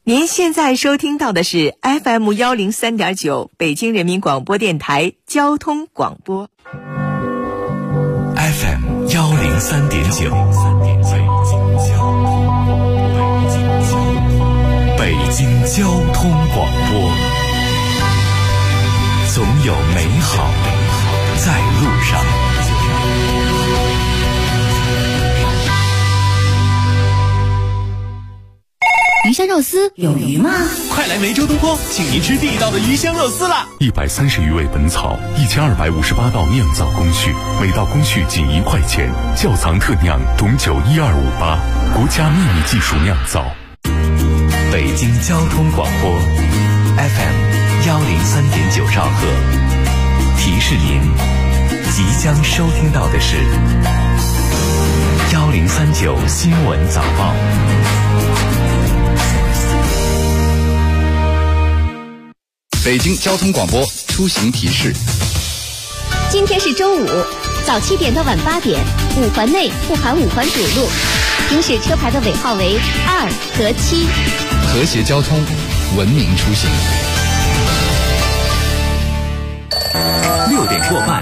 您现在收听到的是 FM103.9 北京人民广播电台交通广播。 FM103.9 北京交通广播，总有美好在路上。 鱼香肉丝有鱼吗？ 快来梅州东坡，请您吃地道的鱼香肉丝啦 ！130余味本草，1258道酿造工序，每道工序仅1块钱。窖藏特酿董酒1258，国家秘密技术酿造。北京交通广播 FM103.9兆赫，提示您即将收听到的是1039新闻早报。 北京交通广播出行提示： 今天是周五，早7点到晚8点，5环内不含5环主路，行驶车牌的尾号为2和7。 和谐交通，文明出行。 6点过半，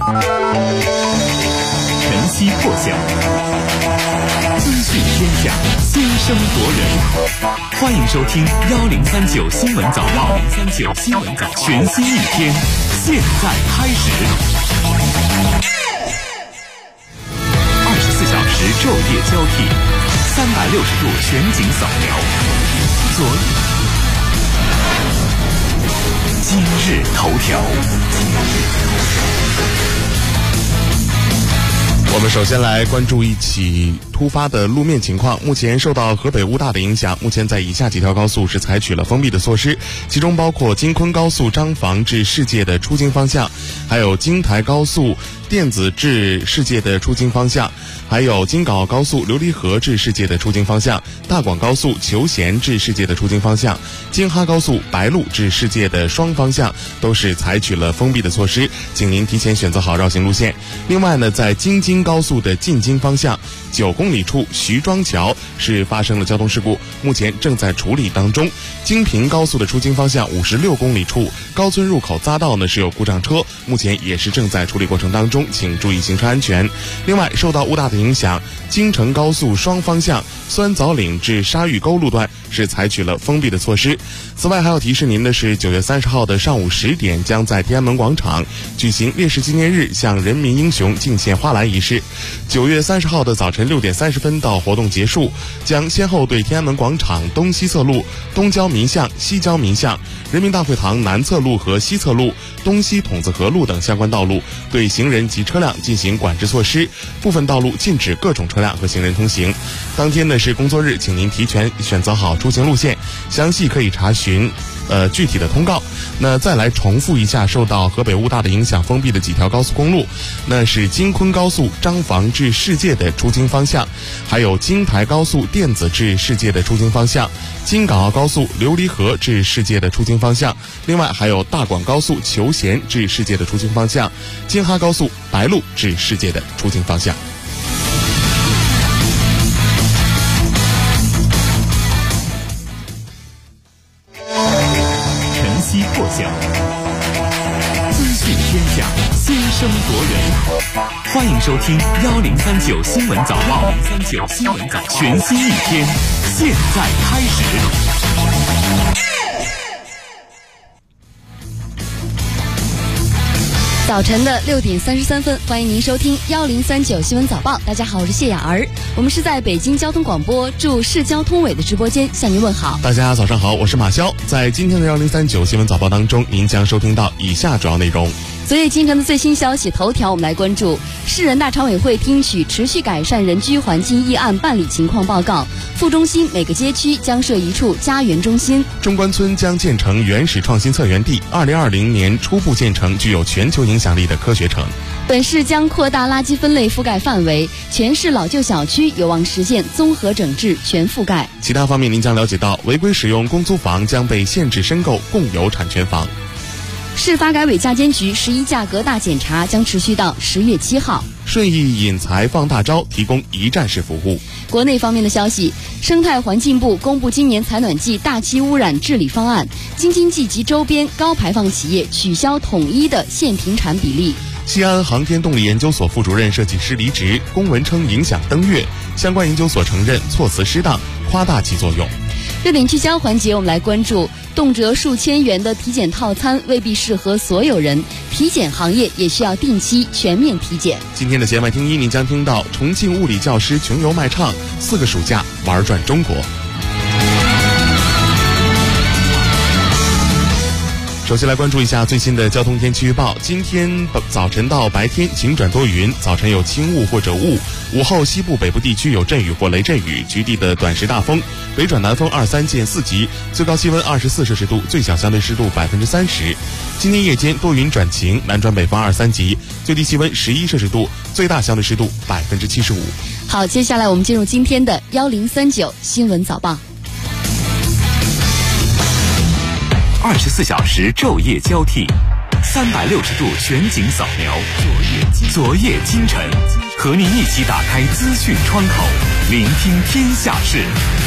晨曦破晓，资讯天下，先声夺人。欢迎收听1039新闻早报，1039新闻早报，全新一天，现在开始。24小时昼夜交替，360度全景扫描。昨日今日头条。 我们首先来关注一起突发的路面情况。目前受到河北乌大的影响，目前在以下几条高速是采取了封闭的措施，其中包括京昆高速张坊至世界的出京方向，还有京台高速电子至世界的出京方向，还有京港澳高速琉璃河至世界的出京方向，大广高速求贤至世界的出京方向，京哈高速白鹿至世界的双方向都是采取了封闭的措施，请您提前选择好绕行路线。另外呢，在京津高速的进京方向9公里处徐庄桥是发生了交通事故，目前正在处理当中。京平高速的出京方向56公里处高村入口匝道呢是有故障车，目前也是正在处理过程当中，请注意行车安全。另外，受到乌大的影响，京承高速双方向酸枣岭至沙峪沟路段是采取了封闭的措施。此外，还要提示您的是9月30号的上午10点，将在天安门广场举行烈士纪念日向人民英雄敬献花篮仪式。9月30号的早晨6点30分到活动结束，将先后对天安门广场东西侧路、东郊民巷、西郊民巷、人民大会堂南侧路和西侧路、东西筒子河路等相关道路对行人及车辆进行管制措施，部分道路禁止各种车辆和行人通行。当天呢是工作日，请您提前选择好出行路线，详细可以查询具体的通告。那再来重复一下受到河北乌大的影响封闭的几条高速公路，那是京昆高速张坊至世界的出京方向，还有京台高速电子至世界的出京方向，京港澳高速琉璃河至世界的出京方向，另外还有大广高速求贤至世界的出京方向，京哈高速白鹿至世界的出京方向。 晨曦破晓，资讯天下，先声夺人。欢迎收听1039新闻早报，1039新闻早报，全新一天，现在开始。 早晨的6点33分，欢迎您收听1039新闻早报。大家好，我是谢雅儿，我们是在北京交通广播驻市交通委的直播间向您问好。 大家早上好，我是马潇。在今天的1039新闻早报当中，您将收听到以下主要内容。 昨夜今晨的最新消息头条，我们来关注市人大常委会听取持续改善人居环境议案办理情况报告，副中心每个街区将设一处家园中心。 中关村将建成原始创新策源地，2020年初步建成具有全球影响力的科学城。 本市将扩大垃圾分类覆盖范围，全市老旧小区有望实现综合整治全覆盖。 其他方面，您将了解到违规使用公租房将被限制申购共有产权房。 市发改委价监局11价格大检查将持续到10月7号。 顺义引才放大招，提供一站式服务。 国内方面的消息，生态环境部公布今年采暖季大气污染治理方案，京津冀及周边高排放企业取消统一的限停产比例。 西安航天动力研究所副主任设计师离职，公文称影响登月，相关研究所承认措辞失当，夸大其作用。 热点聚焦环节，我们来关注动辄数千元的体检套餐未必适合所有人，体检行业也需要定期全面体检。 今天的弦外听一，您将听到重庆物理教师穷游卖唱，4个暑假玩转中国。首先来关注一下最新的交通天气预报。今天早晨到白天晴转多云，早晨有轻雾或者雾，午后西部北部地区有阵雨或雷阵雨，局地的短时大风，北转南风2、3见4级，最高气温24摄氏度，最小相对湿度30%。今天夜间多云转晴，南转北风2、3级，最低气温11摄氏度，最大相对湿度75%。 好，接下来我们进入今天的1039新闻早报。 24小时昼夜交替，360度全景扫描，昨夜今晨，和您一起打开资讯窗口，聆听天下事。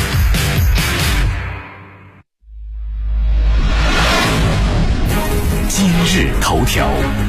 今日头条。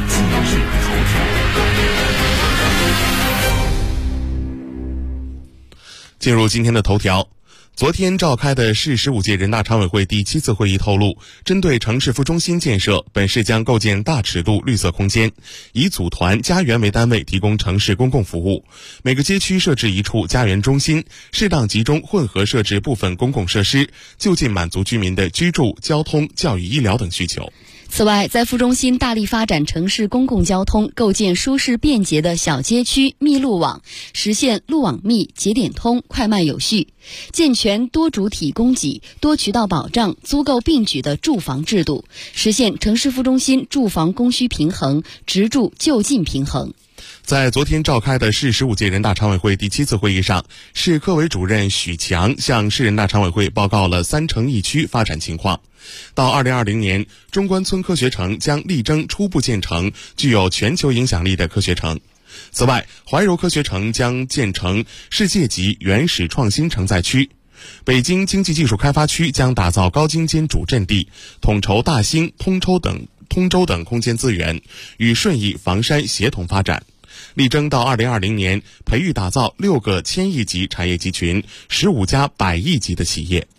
进入今天的头条。昨天召开的市15届人大常委会第7次会议透露，针对城市副中心建设，本市将构建大尺度绿色空间，以组团家园为单位提供城市公共服务，每个街区设置一处家园中心，适当集中混合设置部分公共设施，就近满足居民的居住、交通、教育、医疗等需求。 此外，在副中心大力发展城市公共交通，构建舒适便捷的小街区密路网，实现路网密、节点通、快慢有序，健全多主体供给、多渠道保障、租购并举的住房制度，实现城市副中心住房供需平衡、直住就近平衡。 在昨天召开的市15届人大常委会第7次会议上，市科委主任许强向市人大常委会报告了3城1区发展情况。到2020年，中关村科学城将力争初步建成具有全球影响力的科学城。此外，怀柔科学城将建成世界级原始创新承载区。北京经济技术开发区将打造高精尖主阵地，统筹大兴、通州等空间资源，与顺义、房山协同发展，力争到2020年培育打造6个1000亿级产业集群，15家100亿级的企业。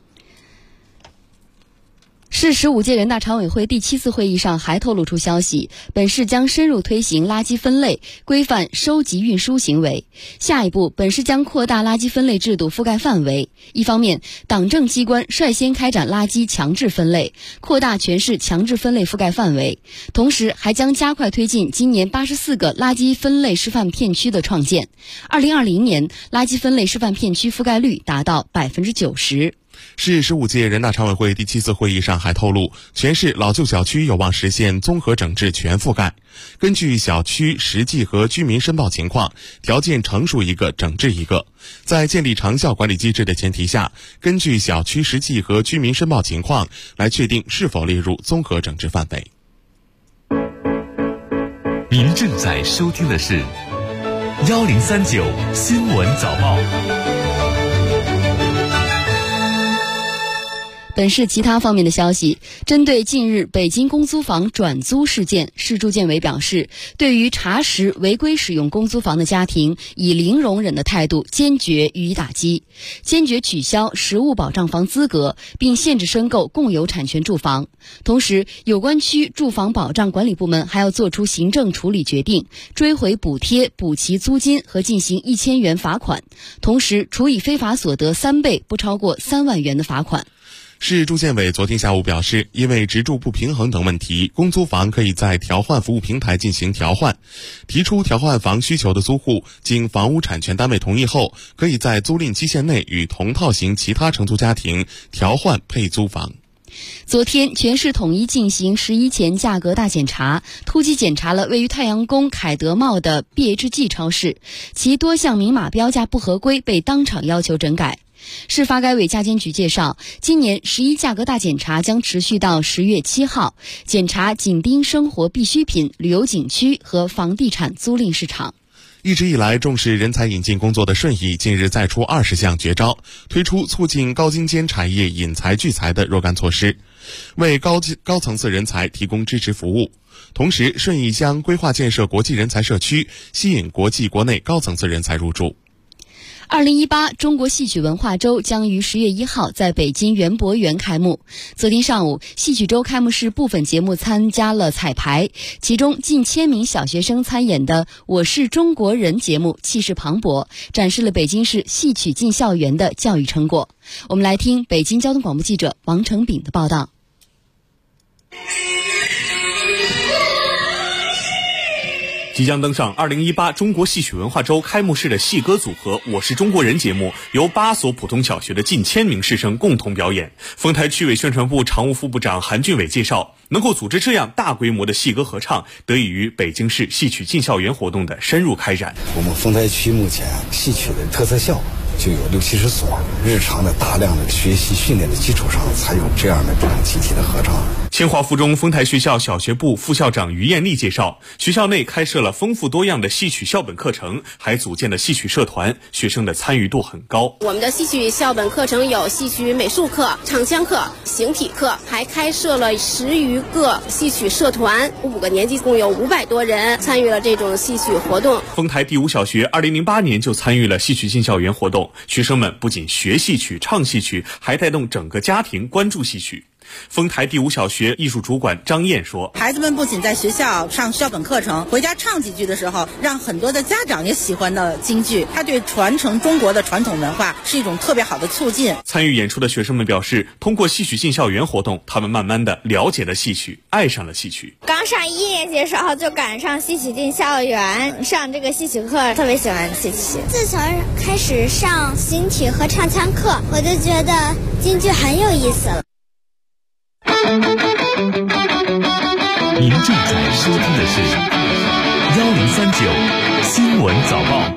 市15届人大常委会第7次会议上还透露出消息，本市将深入推行垃圾分类，规范收集运输行为。下一步，本市将扩大垃圾分类制度覆盖范围。一方面，党政机关率先开展垃圾强制分类，扩大全市强制分类覆盖范围，同时还将加快推进今年84个垃圾分类示范片区的创建。2020年，垃圾分类示范片区覆盖率达到90%。 市15届人大常委会第7次会议上还透露，全市老旧小区有望实现综合整治全覆盖。根据小区实际和居民申报情况，条件成熟一个整治一个。在建立长效管理机制的前提下，根据小区实际和居民申报情况来确定是否列入综合整治范围。 您正在收听的是1039新闻早报。 本市其他方面的消息，针对近日北京公租房转租事件，市住建委表示，对于查实违规使用公租房的家庭，以零容忍的态度坚决予以打击，坚决取消实物保障房资格，并限制申购共有产权住房。同时，有关区住房保障管理部门还要作出行政处理决定，追回补贴、补齐租金和进行1000元罚款，同时处以非法所得3倍不超过3万元的罚款。 市住建委昨天下午表示，因为职住不平衡等问题，公租房可以在调换服务平台进行调换。提出调换房需求的租户，经房屋产权单位同意后，可以在租赁期限内与同套型其他承租家庭调换配租房。 昨天，全市统一进行11前价格大检查，突击检查了位于太阳宫凯德茂的 BHG 超市，其多项明码标价不合规被当场要求整改。 市发改委驾监局介绍，今年11价格大检查将持续到10月7号，检查紧盯生活必需品、旅游景区和房地产租赁市场。 一直以来重视人才引进工作的顺义近日再出20项绝招，推出促进高精尖产业引才聚才的若干措施，为高层次人才提供支持服务。同时，顺义将规划建设国际人才社区，吸引国际国内高层次人才入驻。 2018中国戏曲文化周将于10月1号在北京园博园开幕。昨天上午，戏曲周开幕式部分节目参加了彩排，其中近1000名小学生参演的《我是中国人》节目气势磅礴，展示了北京市戏曲进校园的教育成果。我们来听北京交通广播记者王成炳的报道。 即将登上2018中国戏曲文化周开幕式的戏歌组合《我是中国人》节目，由8所普通小学的近1000名师生共同表演。丰台区委宣传部常务副部长韩俊伟介绍，能够组织这样大规模的戏歌合唱，得益于北京市戏曲进校园活动的深入开展。 我们丰台区目前戏曲的特色校就有60-70所，日常的大量的学习训练的基础上，才有这样的这种集体的合唱。 清华附中丰台学校小学部副校长于艳丽介绍，学校内开设了丰富多样的戏曲校本课程，还组建了戏曲社团，学生的参与度很高。 我们的戏曲校本课程有戏曲美术课、唱腔课、形体课，还开设了10余个戏曲社团，5个年级共有500多人参与了这种戏曲活动。 丰台第5小学2008年就参与了戏曲进校园活动，学生们不仅学戏曲、唱戏曲，还带动整个家庭关注戏曲。丰台第5小学艺术主管张燕说， 孩子们不仅在学校上校本课程，回家唱几句的时候，让很多的家长也喜欢的京剧，它对传承中国的传统文化是一种特别好的促进。 参与演出的学生们表示，通过戏曲进校园活动，他们慢慢的了解了戏曲，爱上了戏曲。 刚上1年级的时候就赶上戏曲进校园，上这个戏曲课，特别喜欢戏曲。 自从开始上形体和唱腔课，我就觉得京剧很有意思了。 您正在收听的是1039新闻早报。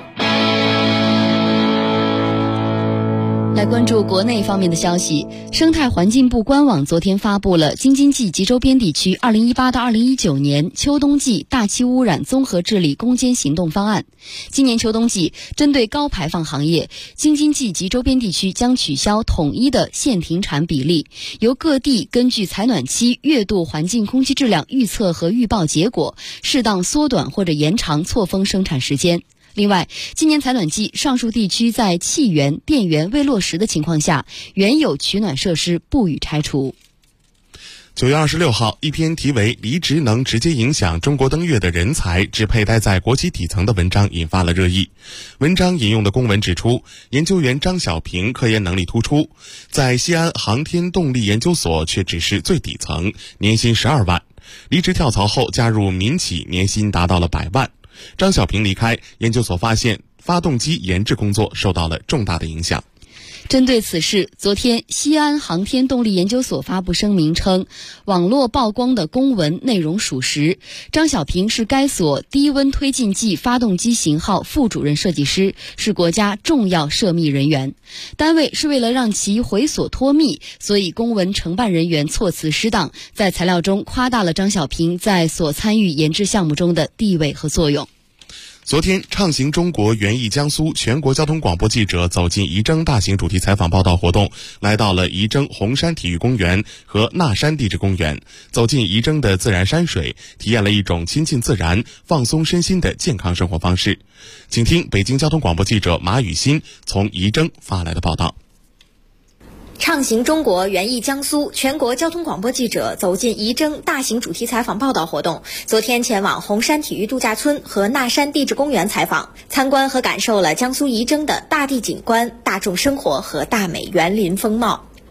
来关注国内方面的消息，生态环境部官网昨天发布了京津冀及周边地区2018到2019年秋冬季大气污染综合治理攻坚行动方案。今年秋冬季，针对高排放行业，京津冀及周边地区将取消统一的限停产比例，由各地根据采暖期月度环境空气质量预测和预报结果，适当缩短或者延长错峰生产时间。另外，今年采暖季，上述地区在气源、电源未落实的情况下，原有取暖设施不予拆除。 9月26号，一篇题为《离职能直接影响中国登月的人才只佩戴在国旗底层》的文章引发了热议。文章引用的公文指出，研究员张小平科研能力突出，在西安航天动力研究所却只是最底层，年薪12万。离职跳槽后加入民企，年薪达到了100万。张小平离开研究所，发现发动机研制工作受到了重大的影响。 针对此事，昨天西安航天动力研究所发布声明称，网络曝光的公文内容属实，张小平是该所低温推进剂发动机型号副主任设计师，是国家重要涉密人员。单位是为了让其回所脱密，所以公文承办人员措辞失当，在材料中夸大了张小平在所参与研制项目中的地位和作用。 昨天，畅行中国园艺江苏全国交通广播记者走进仪征大型主题采访报道活动，来到了仪征红山体育公园和纳山地质公园，走进仪征的自然山水，体验了一种亲近自然、放松身心的健康生活方式。请听北京交通广播记者马雨欣从仪征发来的报道。 畅行中国园艺江苏全国交通广播记者走进仪征大型主题采访报道活动，昨天前往红山体育度假村和纳山地质公园采访，参观和感受了江苏仪征的大地景观、大众生活和大美园林风貌。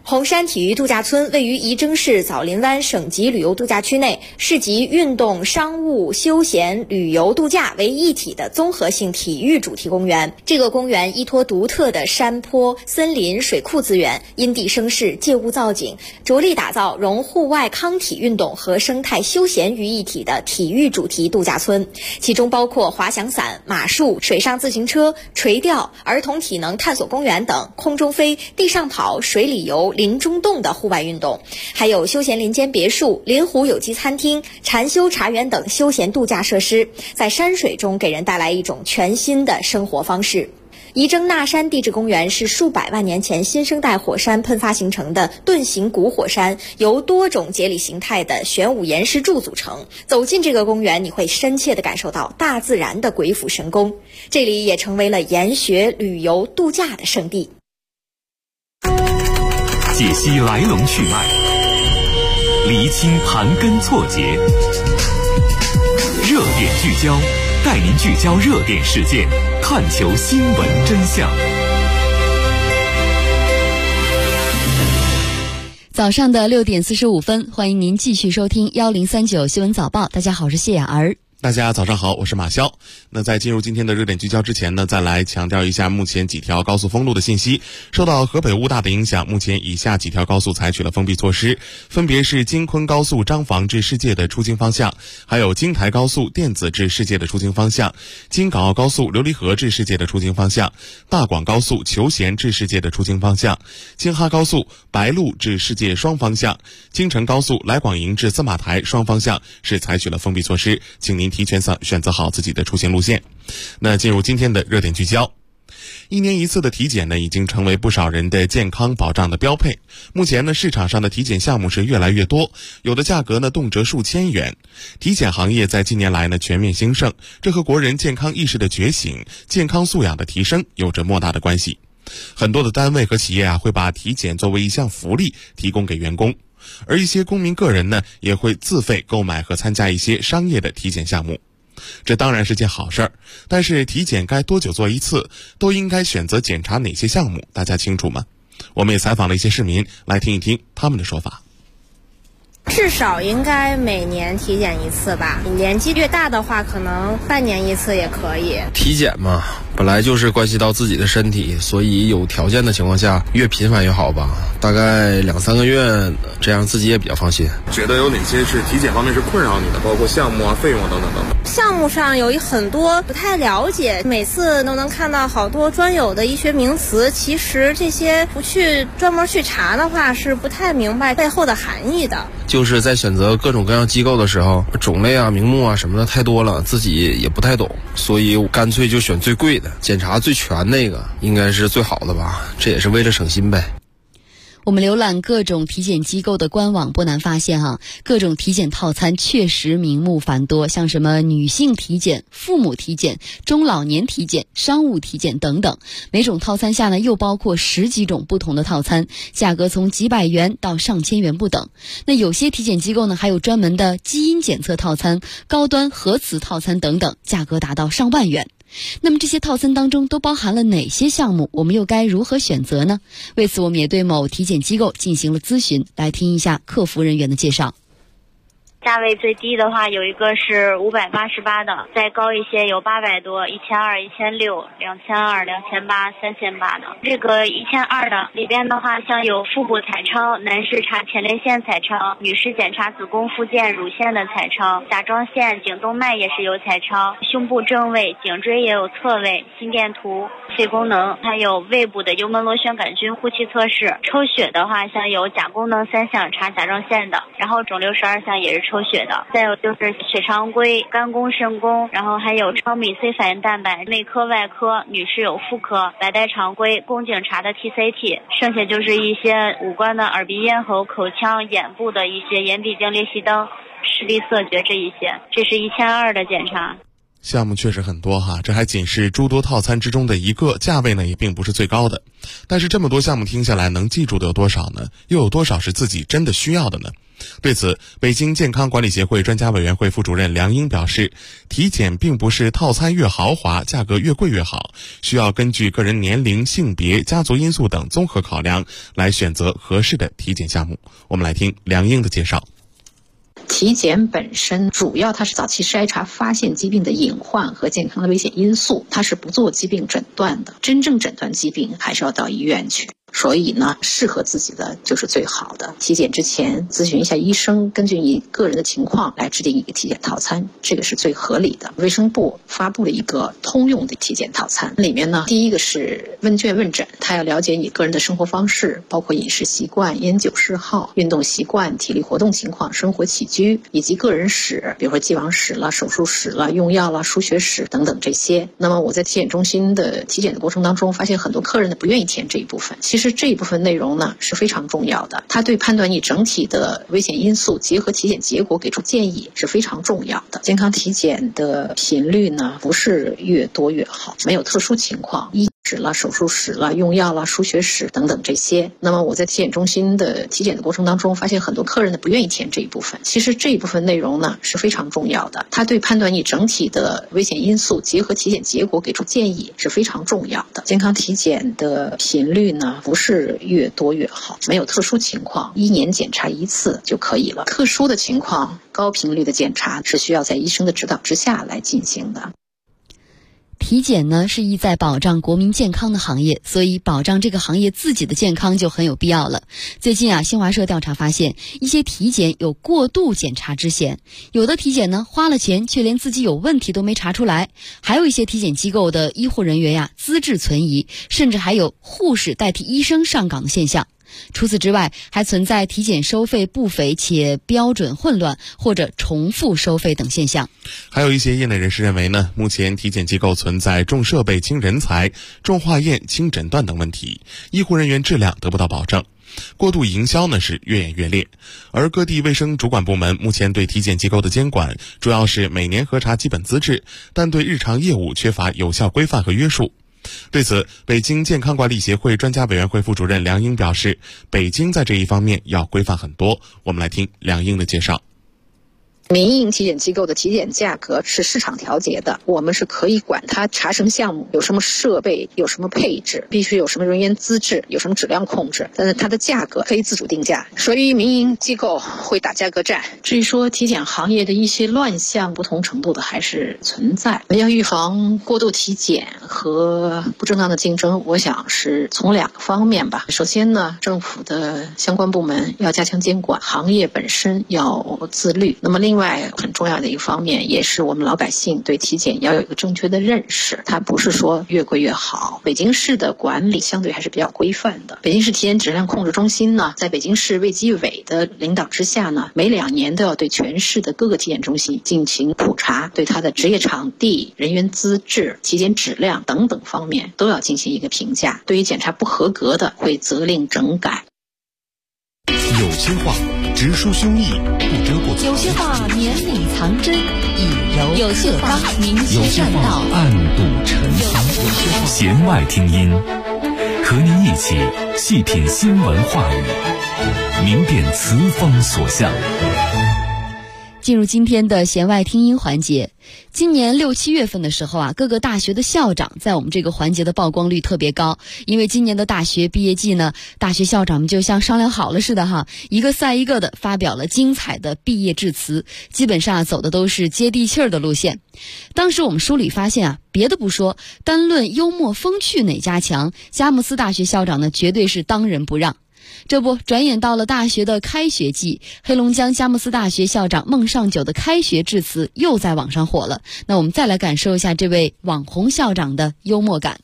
红山体育度假村位于仪征市枣林湾省级旅游度假区内，是集运动、商务、休闲、旅游、度假为一体的综合性体育主题公园。这个公园依托独特的山坡、森林、水库资源，因地生势，借物造景，着力打造融户外康体运动和生态休闲于一体的体育主题度假村，其中包括滑翔伞、马术、水上自行车、垂钓、儿童体能探索公园等空中飞、地上跑、水里游、林中洞的户外运动，还有休闲林间别墅、临湖有机餐厅、禅修茶园等休闲度假设施，在山水中给人带来一种全新的生活方式。仪征纳山地质公园是数百万年前新生代火山喷发形成的盾形古火山，由多种节理形态的玄武岩石柱组成。走进这个公园，你会深切地感受到大自然的鬼斧神工，这里也成为了研学、旅游、度假的圣地。 解析来龙去脉，厘清盘根错节，热点聚焦，带您聚焦热点事件，探求新闻真相。 早上的6点45分，欢迎您继续收听1039新闻早报。大家好，我是谢雅儿。 大家早上好，我是马潇。那在进入今天的热点聚焦之前呢，再来强调一下目前几条高速封路的信息。受到河北乌大的影响，目前以下几条高速采取了封闭措施，分别是京昆高速张坊至世界的出京方向，还有京台高速电子至世界的出京方向，京港澳高速琉璃河至世界的出京方向，大广高速求贤至世界的出京方向，京哈高速白鹿至世界双方向，京承高速来广营至司马台双方向是采取了封闭措施，请您提前选择好自己的出行路线。那进入今天的热点聚焦。1年1次的体检呢，已经成为不少人的健康保障的标配。目前呢，市场上的体检项目是越来越多，有的价格呢动辄数千元。体检行业在近年来呢全面兴盛，这和国人健康意识的觉醒、健康素养的提升有着莫大的关系。很多的单位和企业会把体检作为一项福利提供给员工，而一些公民个人呢也会自费购买和参加一些商业的体检项目。这当然是件好事儿，但是体检该多久做一次，都应该选择检查哪些项目，大家清楚吗？我们也采访了一些市民，来听一听他们的说法。 至少应该每年体检一次吧，年纪越大的话可能半年一次也可以。 体检嘛，本来就是关系到自己的身体，所以有条件的情况下越频繁越好吧，大概2-3个月，这样自己也比较放心。 觉得有哪些是体检方面是困扰你的，包括项目啊、费用啊等等等等？ 项目上有很多不太了解，每次都能看到好多专有的医学名词，其实这些不去专门去查的话是不太明白背后的含义的。 就是在选择各种各样机构的时候，种类啊、名目啊什么的太多了，自己也不太懂，所以我干脆就选最贵的，检查最全那个应该是最好的吧，这也是为了省心呗。 我们浏览各种体检机构的官网，不难发现各种体检套餐确实名目繁多，像什么女性体检、父母体检、中老年体检、商务体检等等。每种套餐下呢，又包括10几种不同的套餐，价格从几百元到上千元不等。那有些体检机构呢，还有专门的基因检测套餐、高端核磁套餐等等，价格达到上万元。那么这些套餐当中都包含了哪些项目？我们又该如何选择呢？为此我们也对某体检机构进行了咨询，来听一下客服人员的介绍。 价位最低的话有一个是588的，再高一些有800多、1200、1600、2200、2800、3800的。这个1200的里边的话，像有腹部彩超、男士查前列腺彩超、女士检查子宫附件、乳腺的彩超、甲状腺、颈动脉也是有彩超，胸部正位、颈椎也有侧位、心电图、肺功能，还有胃部的幽门螺旋杆菌呼气测试。抽血的话，像有甲功能3项查甲状腺的，然后肿瘤12项也是抽血的，再有就是血常规、肝功、肾功，然后还有超米 C 反应蛋白、内科、外科，女士有妇科、白带常规、宫颈查的 TCT， 剩下就是一些五官的耳鼻咽喉、口腔、眼部的一些眼底镜裂隙灯、视力色觉这一些，这是1200的检查。 项目确实很多这还仅是诸多套餐之中的一个，价位呢也并不是最高的。但是这么多项目听下来，能记住的有多少呢？又有多少是自己真的需要的呢？ 对此，北京健康管理协会专家委员会副主任梁英表示，体检并不是套餐越豪华价格越贵越好，需要根据个人年龄、性别、家族因素等综合考量来选择合适的体检项目。我们来听梁英的介绍。 体检本身主要它是早期筛查发现疾病的隐患和健康的危险因素，它是不做疾病诊断的，真正诊断疾病还是要到医院去。所以呢，适合自己的就是最好的。体检之前咨询一下医生，根据你个人的情况来制定一个体检套餐，这个是最合理的。卫生部发布了一个通用的体检套餐，里面呢，第一个是问卷问诊，他要了解你个人的生活方式，包括饮食习惯、烟酒嗜好、运动习惯、体力活动情况、生活起居，以及个人史，比如说既往史了、手术史了、用药了、输血史等等这些。那么我在体检中心的体检的过程当中，发现很多客人呢不愿意填这一部分。其实这一部分内容呢是非常重要的，它对判断你整体的危险因素结合体检结果给出建议是非常重要的。健康体检的频率呢不是越多越好，没有特殊情况，医史了、手术史了、用药了、输血史等等这些。那么我在体检中心的体检的过程当中，发现很多客人呢不愿意填这一部分。其实这一部分内容呢是非常重要的，它对判断你整体的危险因素结合体检结果给出建议是非常重要的。健康体检的频率呢不是越多越好，没有特殊情况，1年检查1次就可以了。特殊的情况，高频率的检查是需要在医生的指导之下来进行的。 体检呢是意在保障国民健康的行业，所以保障这个行业自己的健康就很有必要了。最近啊，新华社调查发现，一些体检有过度检查之嫌，有的体检呢花了钱却连自己有问题都没查出来，还有一些体检机构的医护人员呀资质存疑，甚至还有护士代替医生上岗的现象。除此之外，还存在体检收费不菲且标准混乱或者重复收费等现象。 还有一些业内人士认为呢，目前体检机构存在重设备轻人才、重化验轻诊断等问题，医护人员质量得不到保证。过度营销呢是越演越烈，而各地卫生主管部门目前对体检机构的监管主要是每年核查基本资质，但对日常业务缺乏有效规范和约束。对此，北京健康管理协会专家委员会副主任梁英表示，北京在这一方面要规范很多。我们来听梁英的介绍。 民营体检机构的体检价格是市场调节的，我们是可以管它查什么项目、有什么设备、有什么配置，必须有什么人员资质、有什么质量控制，但是它的价格可以自主定价，所以民营机构会打价格战。至于说体检行业的一些乱象，不同程度的还是存在。要预防过度体检和不正当的竞争，我想是从2个方面吧。首先呢，政府的相关部门要加强监管，行业本身要自律。那么另外很重要的一个方面，也是我们老百姓对体检要有一个正确的认识，它不是说越贵越好。北京市的管理相对还是比较规范的。北京市体检质量控制中心呢，在北京市卫计委的领导之下呢，每2年都要对全市的各个体检中心进行普查，对它的执业场地、人员资质、体检质量等等方面都要进行一个评价。对于检查不合格的，会责令整改。 有些话直抒胸臆，不遮不藏； 有些话绵里藏针，以柔有些话明有些话暗度陈仓。弦外听音，和您一起细品新闻话语，明辨词风所向。 进入今天的弦外听音环节。今年6、7月份的时候啊，各个大学的校长在我们这个环节的曝光率特别高，因为今年的大学毕业季呢，大学校长们就像商量好了似的哈，一个赛一个的发表了精彩的毕业致辞，基本上走的都是接地气儿的路线。当时我们梳理发现啊，别的不说，单论幽默风趣哪家强，佳木斯大学校长呢绝对是当仁不让。这不，转眼到了大学的开学季，黑龙江佳木斯大学校长孟尚久的开学致辞又在网上火了。那我们再来感受一下这位网红校长的幽默感。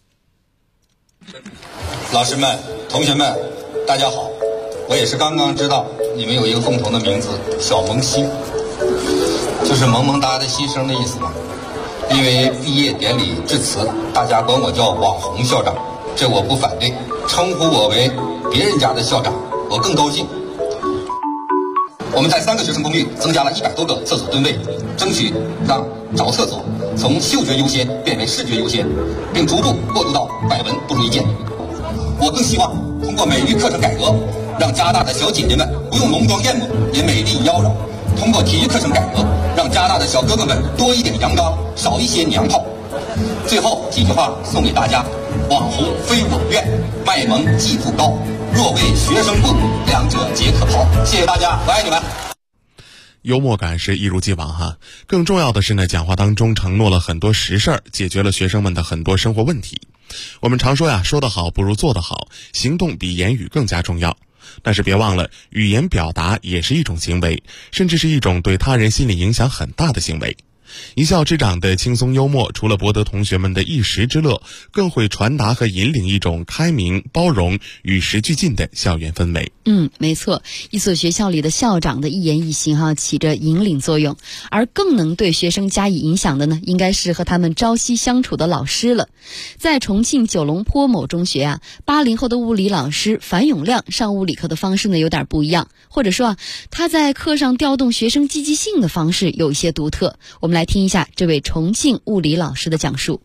老师们、同学们，大家好，我也是刚刚知道你们有一个共同的名字，小萌新，就是萌萌哒的新生的意思嘛。因为毕业典礼致辞，大家管我叫网红校长，这我不反对，称呼我为别人家的校长，我更高兴。我们在3个学生公寓增加了100多个厕所蹲位，争取让找厕所从嗅觉优先变为视觉优先，并逐步过渡到百闻不如一见。我更希望通过美育课程改革， 让加拿大的小姐姐们不用浓妆艳抹，也美丽妖娆。通过体育课程改革，让加拿大的小哥哥们多一点阳刚，少一些娘炮。最后几句话送给大家：网红非我愿，卖萌技术高，若为学生故，两者皆可抛。谢谢大家，我爱你们。 幽默感是一如既往哈，更重要的是呢，讲话当中承诺了很多实事儿，解决了学生们的很多生活问题。我们常说呀，说得好不如做得好，行动比言语更加重要。但是别忘了，语言表达也是一种行为，甚至是一种对他人心理影响很大的行为。一笑之长的轻松幽默，除了博得同学们的一时之乐，更会传达和引领一种开明、包容、与时俱进的校园氛围。 没错，一所学校里的校长的一言一行起着引领作用，而更能对学生加以影响的呢，应该是和他们朝夕相处的老师了。在重庆九龙坡某中学80后的物理老师樊永亮上物理课的方式呢有点不一样，或者说他在课上调动学生积极性的方式有一些独特。我们来听一下这位重庆物理老师的讲述。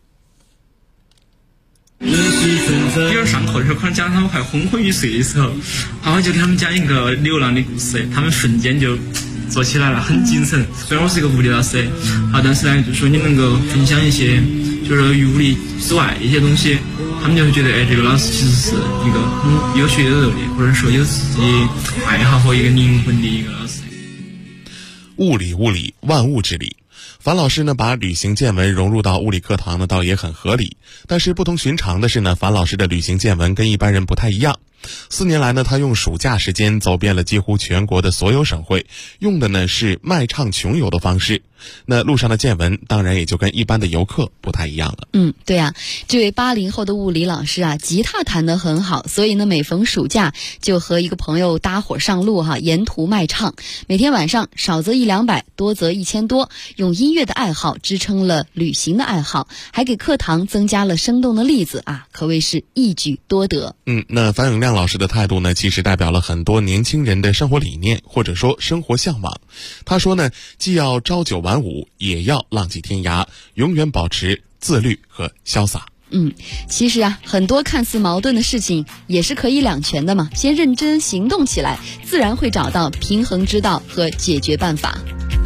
比如上课的时候，可能讲他们快昏昏欲睡的时候，然后就给他们讲一个流浪的故事，他们瞬间就做起来了，很精神。虽然我是一个物理老师但是呢，就说你能够分享一些就是与物理之外的一些东西，他们就会觉得这个老师其实是一个很有血有肉的，或者说有自己爱好和一个灵魂的一个老师。 物理，万物之理。樊老师呢，把旅行见闻融入到物理课堂呢，倒也很合理。但是不同寻常的是呢，樊老师的旅行见闻跟一般人不太一样。4年来呢，他用暑假时间走遍了几乎全国的所有省会，用的呢是卖唱穷游的方式。那路上的见闻当然也就跟一般的游客不太一样了。 对啊，这位80后的物理老师吉他弹得很好，所以呢每逢暑假就和一个朋友搭伙上路沿途卖唱，每天晚上少则100-200，多则1000多，用音乐的爱好支撑了旅行的爱好，还给课堂增加了生动的例子可谓是一举多得。 那樊永亮老师的态度呢，其实代表了很多年轻人的生活理念，或者说生活向往。他说呢，既要朝9晚5，也要浪迹天涯，永远保持自律和潇洒。 其实很多看似矛盾的事情也是可以两全的嘛，先认真行动起来，自然会找到平衡之道和解决办法。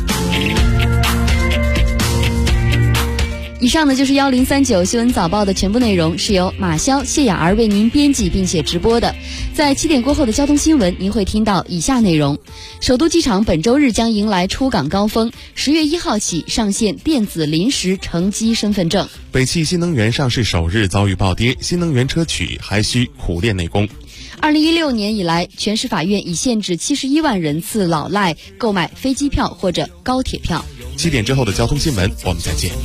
以上呢就是1039新闻早报的全部内容，是由马潇、谢雅儿为您编辑并且直播的。在7点过后的交通新闻，您会听到以下内容：首都机场本周日将迎来出港高峰，10月1号起上线电子临时乘机身份证。 北汽新能源上市首日遭遇暴跌，新能源车企还需苦练内功。 2016年以来，全市法院已限制71万人次老赖购买飞机票或者高铁票。 7点之后的交通新闻，我们再见。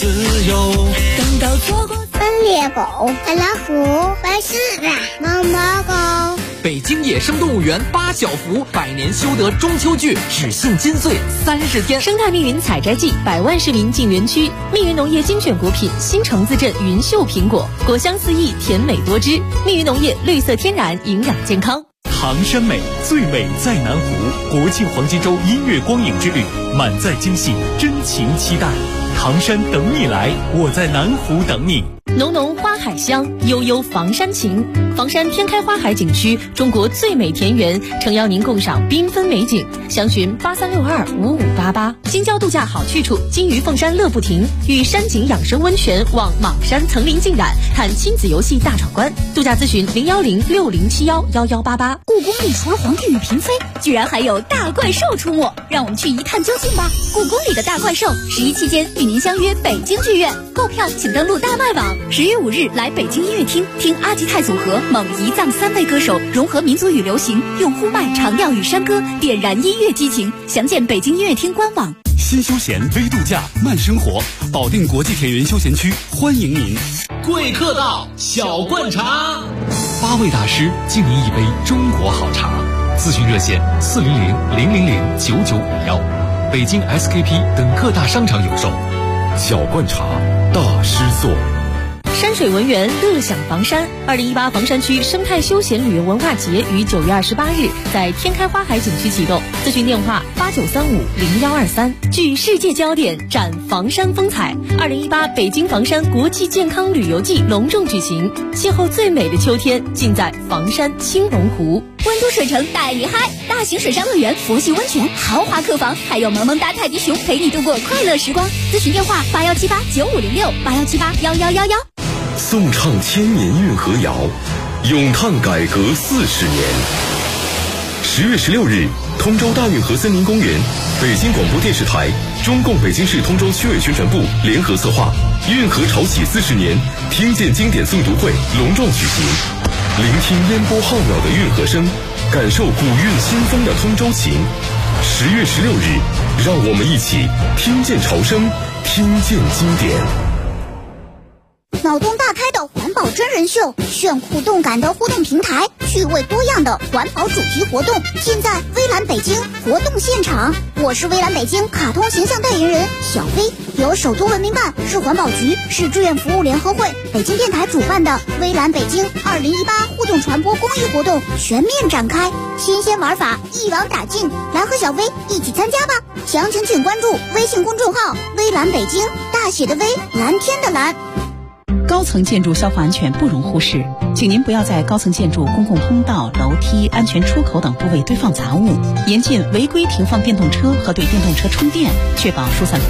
奔猎狗，爱老虎，白狮子，毛毛狗。 北京野生动物园8小福100年修得中秋剧，只庆金穗30天。 生态密云采摘季，100万市民进园区。密云农业精选果品新城自镇云秀苹果，果香四溢，甜美多汁。密云农业绿色天然，营养健康。 唐山美，最美在南湖。国庆黄金周音乐光影之旅，满载惊喜，真情期待。唐山等你来，我在南湖等你。 浓浓花海香，悠悠房山情。房山天开花海景区，中国最美田园，诚邀您共赏缤纷美景。详询83625588。京郊度假好去处，金鱼凤山乐不停。与山景养生温泉，望莽山层林浸染，看亲子游戏大闯关。度假咨询01060711188。 故宫里除了皇帝与嫔妃，居然还有大怪兽出没，让我们去一探究竟吧。故宫里的大怪兽，11期间与您相约北京剧院，购票请登录大麦网。10月5日来北京音乐厅听阿吉泰组合、蒙彝藏3位歌手融合民族与流行，用呼麦、长调与山歌点燃音乐激情。详见北京音乐厅官网。 新休闲微度假慢生活，保定国际田园休闲区欢迎您。 贵客到，小罐茶 ，8位大师敬您一杯中国好茶。咨询热线400-000-9951，北京 SKP 等各大商场有售。小罐茶大师座。 山水文园，乐享房山。2018房山区生态休闲旅游文化节于9月28日在天开花海景区启动，咨询电话89350123。聚世界焦点，展房山风采。2018北京房山国际健康旅游季隆重举行，邂逅最美的秋天，尽在房山青龙湖。 温都水城带你嗨，大型水上乐园、佛系温泉、豪华客房，还有萌萌哒泰迪熊陪你度过快乐时光。咨询电话81789506，81781111。 颂唱千年运河谣，咏叹改革40年。10月16日，通州大运河森林公园，北京广播电视台、中共北京市通州区委宣传部联合策划运河潮起40年听见经典诵读会隆重举行，聆听烟波浩渺的运河声，感受古韵新风的通州情。10月16日，让我们一起听见潮声，听见经典。 脑洞大开的环保真人秀，炫酷动感的互动平台，趣味多样的环保主题活动，尽在微蓝北京活动现场。我是微蓝北京卡通形象代言人小飞，由首都文明办、市环保局、市志愿服务联合会、北京电台主办的微蓝北京2018互动传播公益活动全面展开，新鲜玩法一网打尽，来和小飞一起参加吧！详情请关注微信公众号微蓝北京，大写的微，蓝天的蓝。 高层建筑消防安全不容忽视，请您不要在高层建筑公共通道、楼梯、安全出口等部位堆放杂物，严禁违规停放电动车和对电动车充电，确保疏散